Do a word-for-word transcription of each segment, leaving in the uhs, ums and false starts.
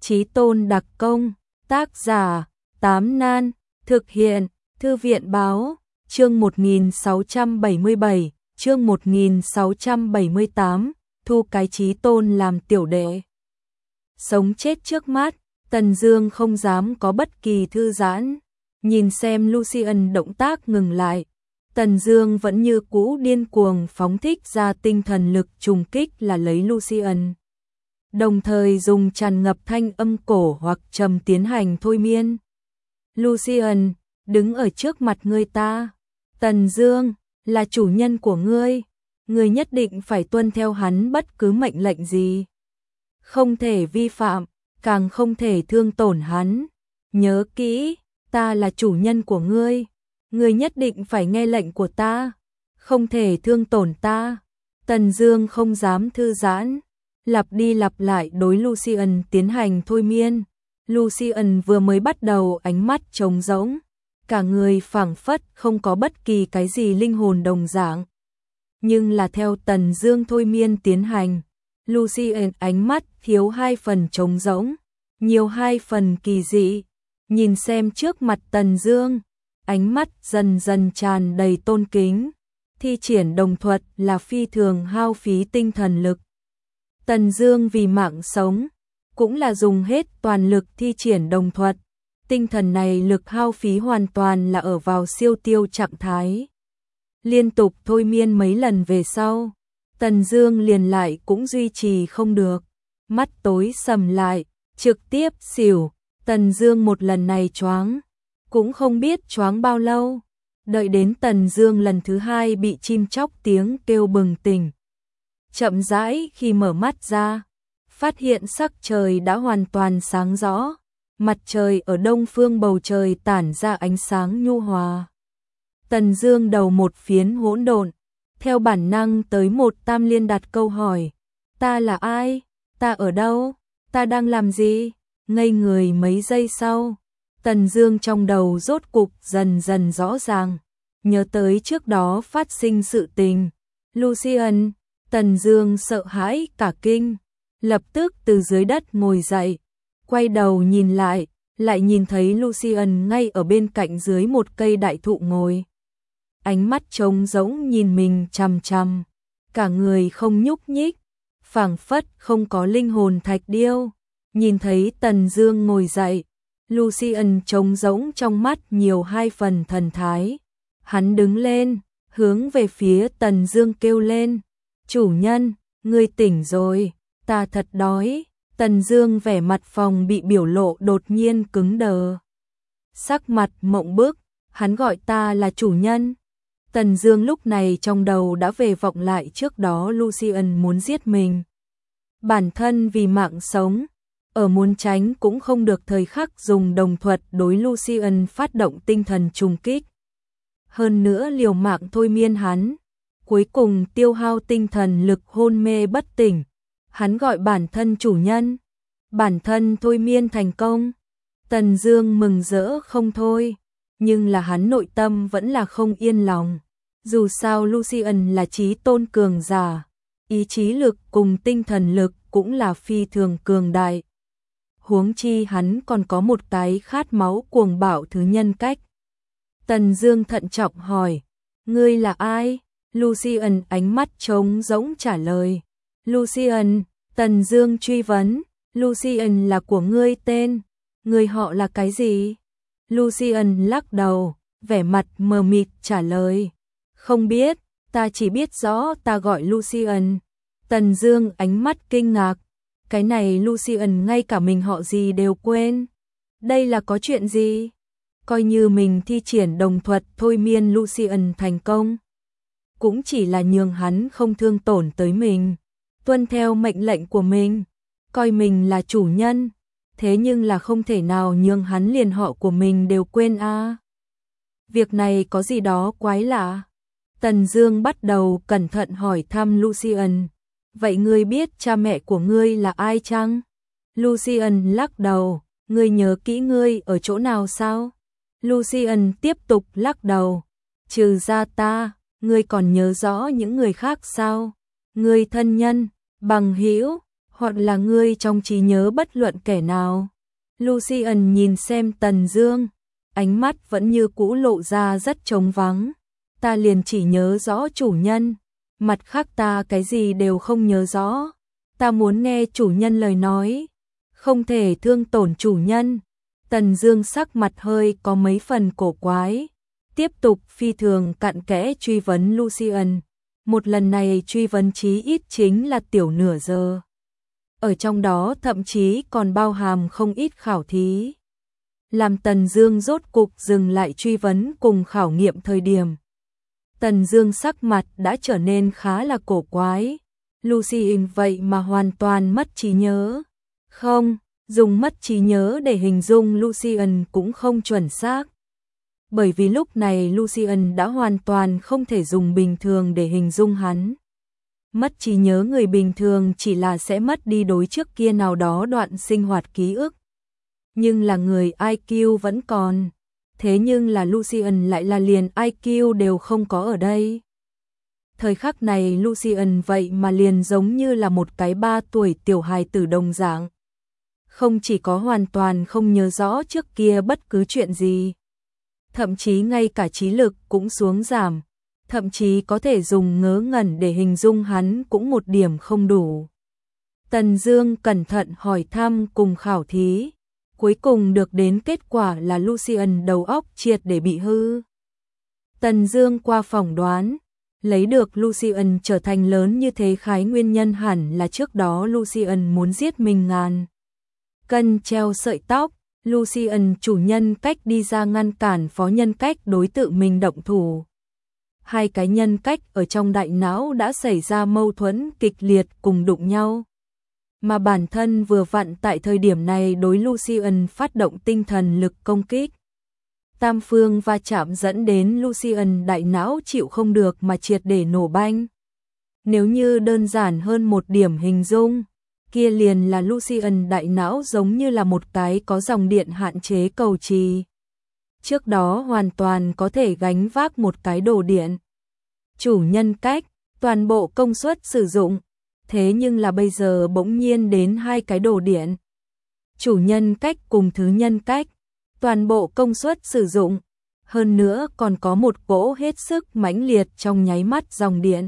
Chí tôn đặc công, tác giả, Tám Nan, thực hiện, Thư viện báo, chương một nghìn sáu trăm bảy mươi bảy, chương một nghìn sáu trăm bảy mươi tám, thu cái chí tôn làm tiểu đệ. Sống chết trước mắt, Tần Dương không dám có bất kỳ thư giãn, nhìn xem Lucian động tác ngừng lại. Tần Dương vẫn như cũ điên cuồng phóng thích ra tinh thần lực trùng kích là lấy Lucian. Đồng thời dùng tràn ngập thanh âm cổ hoặc trầm tiến hành thôi miên. Lucian, đứng ở trước mặt ngươi ta. Tần Dương, là chủ nhân của ngươi. Ngươi nhất định phải tuân theo hắn bất cứ mệnh lệnh gì. Không thể vi phạm, càng không thể thương tổn hắn. Nhớ kỹ, ta là chủ nhân của ngươi. Ngươi nhất định phải nghe lệnh của ta. Không thể thương tổn ta. Tần Dương không dám thư giãn, lặp đi lặp lại đối Lucian tiến hành thôi miên. Lucian vừa mới bắt đầu ánh mắt trống rỗng, cả người phảng phất không có bất kỳ cái gì linh hồn đồng dạng. Nhưng là theo Tần Dương thôi miên tiến hành, Lucian ánh mắt thiếu hai phần trống rỗng, nhiều hai phần kỳ dị. Nhìn xem trước mặt Tần Dương, ánh mắt dần dần tràn đầy tôn kính. Thi triển đồng thuật là phi thường hao phí tinh thần lực. Tần Dương vì mạng sống, cũng là dùng hết toàn lực thi triển đồng thuật. Tinh thần này lực hao phí hoàn toàn là ở vào siêu tiêu trạng thái. Liên tục thôi miên mấy lần về sau, Tần Dương liền lại cũng duy trì không được. Mắt tối sầm lại, trực tiếp xỉu. Tần Dương một lần này choáng, cũng không biết choáng bao lâu. Đợi đến Tần Dương lần thứ hai bị chim chóc tiếng kêu bừng tỉnh. Chậm rãi khi mở mắt ra, phát hiện sắc trời đã hoàn toàn sáng rõ. Mặt trời ở đông phương bầu trời tản ra ánh sáng nhu hòa. Tần Dương đầu một phiến hỗn độn, theo bản năng tới một tam liên đặt câu hỏi. Ta là ai? Ta ở đâu? Ta đang làm gì? Ngây người mấy giây sau, Tần Dương trong đầu rốt cục dần dần rõ ràng, nhớ tới trước đó phát sinh sự tình. Lucian, Tần Dương sợ hãi cả kinh, lập tức từ dưới đất ngồi dậy, quay đầu nhìn lại, lại nhìn thấy Lucian ngay ở bên cạnh dưới một cây đại thụ ngồi. Ánh mắt trống rỗng nhìn mình chằm chằm, cả người không nhúc nhích, phảng phất không có linh hồn thạch điêu. Nhìn thấy Tần Dương ngồi dậy, Lucian trống rỗng trong mắt nhiều hai phần thần thái. Hắn đứng lên, hướng về phía Tần Dương kêu lên, chủ nhân, ngươi tỉnh rồi, ta thật đói. Tần Dương vẻ mặt phòng bị biểu lộ đột nhiên cứng đờ. Sắc mặt mộng bức, hắn gọi ta là chủ nhân. Tần Dương lúc này trong đầu đã về vọng lại trước đó Lucian muốn giết mình. Bản thân vì mạng sống, ở muốn tránh cũng không được thời khắc dùng đồng thuật đối Lucian phát động tinh thần trùng kích. Hơn nữa liều mạng thôi miên hắn, cuối cùng tiêu hao tinh thần lực hôn mê bất tỉnh. Hắn gọi bản thân chủ nhân, bản thân thôi miên thành công. Tần Dương mừng rỡ không thôi, nhưng là hắn nội tâm vẫn là không yên lòng. Dù sao Lucian là chí tôn cường giả, ý chí lực cùng tinh thần lực cũng là phi thường cường đại. Huống chi hắn còn có một cái khát máu cuồng bạo thứ nhân cách. Tần Dương thận trọng hỏi, ngươi là ai? Lucian ánh mắt trống rỗng trả lời. Lucian, Tần Dương truy vấn, Lucian là của ngươi tên, ngươi họ là cái gì? Lucian lắc đầu, vẻ mặt mờ mịt trả lời, không biết, ta chỉ biết rõ ta gọi Lucian. Tần Dương ánh mắt kinh ngạc, cái này Lucian ngay cả mình họ gì đều quên. Đây là có chuyện gì? Coi như mình thi triển đồng thuật thôi miên Lucian thành công, cũng chỉ là nhường hắn không thương tổn tới mình, tuân theo mệnh lệnh của mình, coi mình là chủ nhân, thế nhưng là không thể nào nhường hắn liền họ của mình đều quên a. À. Việc này có gì đó quái lạ. Tần Dương bắt đầu cẩn thận hỏi thăm Lucian, vậy ngươi biết cha mẹ của ngươi là ai chăng? Lucian lắc đầu, ngươi nhớ kỹ ngươi ở chỗ nào sao? Lucian tiếp tục lắc đầu, trừ ra ta, ngươi còn nhớ rõ những người khác sao? Ngươi thân nhân, bằng hữu, Hoặc là ngươi trong trí nhớ bất luận kẻ nào? Lucian nhìn xem Tần Dương, ánh mắt vẫn như cũ lộ ra rất trống vắng. Ta liền chỉ nhớ rõ chủ nhân, mặt khác ta cái gì đều không nhớ rõ. Ta muốn nghe chủ nhân lời nói, không thể thương tổn chủ nhân. Tần Dương sắc mặt hơi có mấy phần cổ quái, tiếp tục phi thường cặn kẽ truy vấn Lucian. Một lần này truy vấn chí ít chính là tiểu nửa giờ. Ở trong đó thậm chí còn bao hàm không ít khảo thí. Làm Tần Dương rốt cục dừng lại truy vấn cùng khảo nghiệm thời điểm. Tần Dương sắc mặt đã trở nên khá là cổ quái. Lucian vậy mà hoàn toàn mất trí nhớ. Không, dùng mất trí nhớ để hình dung Lucian cũng không chuẩn xác. Bởi vì lúc này Lucian đã hoàn toàn không thể dùng bình thường để hình dung hắn. Mất trí nhớ người bình thường chỉ là sẽ mất đi đối trước kia nào đó đoạn sinh hoạt ký ức. Nhưng là người i kiu vẫn còn. Thế nhưng là Lucian lại là liền i kiu đều không có ở đây. Thời khắc này Lucian vậy mà liền giống như là một cái ba tuổi tiểu hài tử đồng dạng. Không chỉ có hoàn toàn không nhớ rõ trước kia bất cứ chuyện gì. Thậm chí ngay cả trí lực cũng xuống giảm. Thậm chí có thể dùng ngớ ngẩn để hình dung hắn cũng một điểm không đủ. Tần Dương cẩn thận hỏi thăm cùng khảo thí. Cuối cùng được đến kết quả là Lucian đầu óc triệt để bị hư. Tần Dương qua phỏng đoán, lấy được Lucian trở thành lớn như thế khái nguyên nhân hẳn là trước đó Lucian muốn giết mình ngàn cân treo sợi tóc. Lucian chủ nhân cách đi ra ngăn cản phó nhân cách đối tượng mình động thủ. Hai cái nhân cách ở trong đại não đã xảy ra mâu thuẫn kịch liệt cùng đụng nhau. Mà bản thân vừa vặn tại thời điểm này đối Lucian phát động tinh thần lực công kích. Tam phương va chạm dẫn đến Lucian đại não chịu không được mà triệt để nổ banh. Nếu như đơn giản hơn một điểm hình dung, kia liền là Lucian đại não giống như là một cái có dòng điện hạn chế cầu trì. Trước đó hoàn toàn có thể gánh vác một cái đồ điện. Chủ nhân cách, toàn bộ công suất sử dụng. Thế nhưng là bây giờ bỗng nhiên đến hai cái đồ điện. Chủ nhân cách cùng thứ nhân cách, toàn bộ công suất sử dụng. Hơn nữa còn có một cỗ hết sức mãnh liệt trong nháy mắt dòng điện.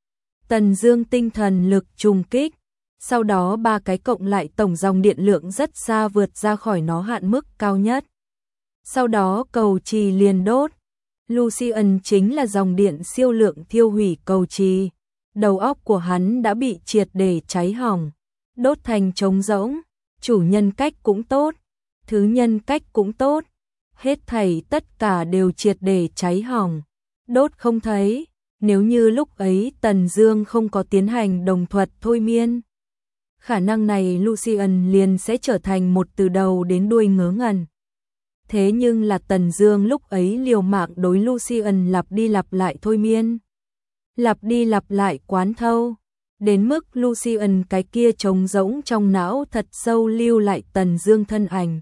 Tần Dương tinh thần lực trùng kích. Sau đó ba cái cộng lại tổng dòng điện lượng rất xa vượt ra khỏi nó hạn mức cao nhất. Sau đó cầu trì liền đốt. Lucian chính là dòng điện siêu lượng thiêu hủy cầu trì. Đầu óc của hắn đã bị triệt để cháy hỏng, đốt thành trống rỗng. Chủ nhân cách cũng tốt, thứ nhân cách cũng tốt, hết thảy tất cả đều triệt để cháy hỏng, đốt không thấy. Nếu như lúc ấy Tần Dương không có tiến hành đồng thuật thôi miên, khả năng này Lucian liền sẽ trở thành một từ đầu đến đuôi ngớ ngẩn. Thế nhưng là Tần Dương lúc ấy liều mạng đối Lucian lặp đi lặp lại thôi miên. Lặp đi lặp lại quán thâu, đến mức Lucian cái kia trống rỗng trong não thật sâu lưu lại Tần Dương thân ảnh.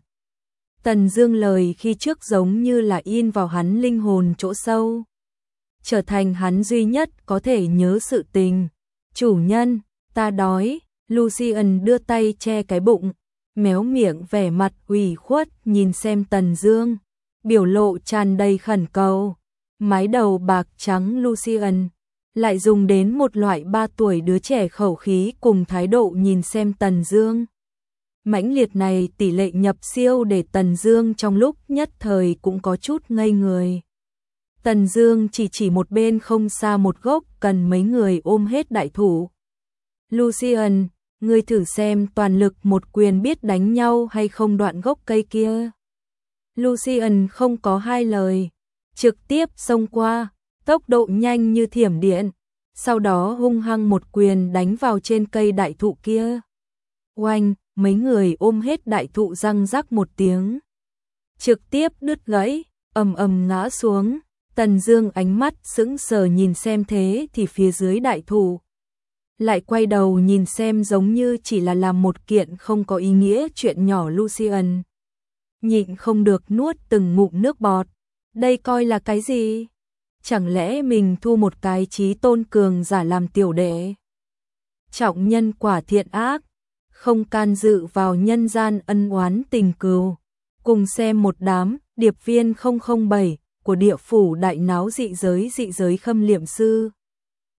Tần Dương lời khi trước giống như là in vào hắn linh hồn chỗ sâu, trở thành hắn duy nhất có thể nhớ sự tình. Chủ nhân, ta đói. Lucian đưa tay che cái bụng, méo miệng vẻ mặt ủy khuất nhìn xem Tần Dương, biểu lộ tràn đầy khẩn cầu. Mái đầu bạc trắng Lucian lại dùng đến một loại ba tuổi đứa trẻ khẩu khí cùng thái độ nhìn xem Tần Dương. Mãnh liệt này tỷ lệ nhập siêu để Tần Dương trong lúc nhất thời cũng có chút ngây người. Tần Dương chỉ chỉ một bên không xa một gốc cần mấy người ôm hết đại thủ. Lucian, ngươi thử xem toàn lực một quyền biết đánh nhau hay không đoạn gốc cây kia. Lucian không có hai lời, trực tiếp xông qua, tốc độ nhanh như thiểm điện, sau đó hung hăng một quyền đánh vào trên cây đại thụ kia. Oanh, mấy người ôm hết đại thụ răng rắc một tiếng, trực tiếp đứt gãy, ầm ầm ngã xuống. Tần Dương ánh mắt sững sờ nhìn xem thế thì phía dưới đại thụ, lại quay đầu nhìn xem giống như chỉ là làm một kiện không có ý nghĩa chuyện nhỏ Lucian. Nhịn không được nuốt từng ngụm nước bọt. Đây coi là cái gì? Chẳng lẽ mình thu một cái chí tôn cường giả làm tiểu đệ? Trọng nhân quả thiện ác, không can dự vào nhân gian ân oán tình cừu. Cùng xem một đám điệp viên không không bảy của địa phủ đại náo dị giới dị giới khâm liệm sư.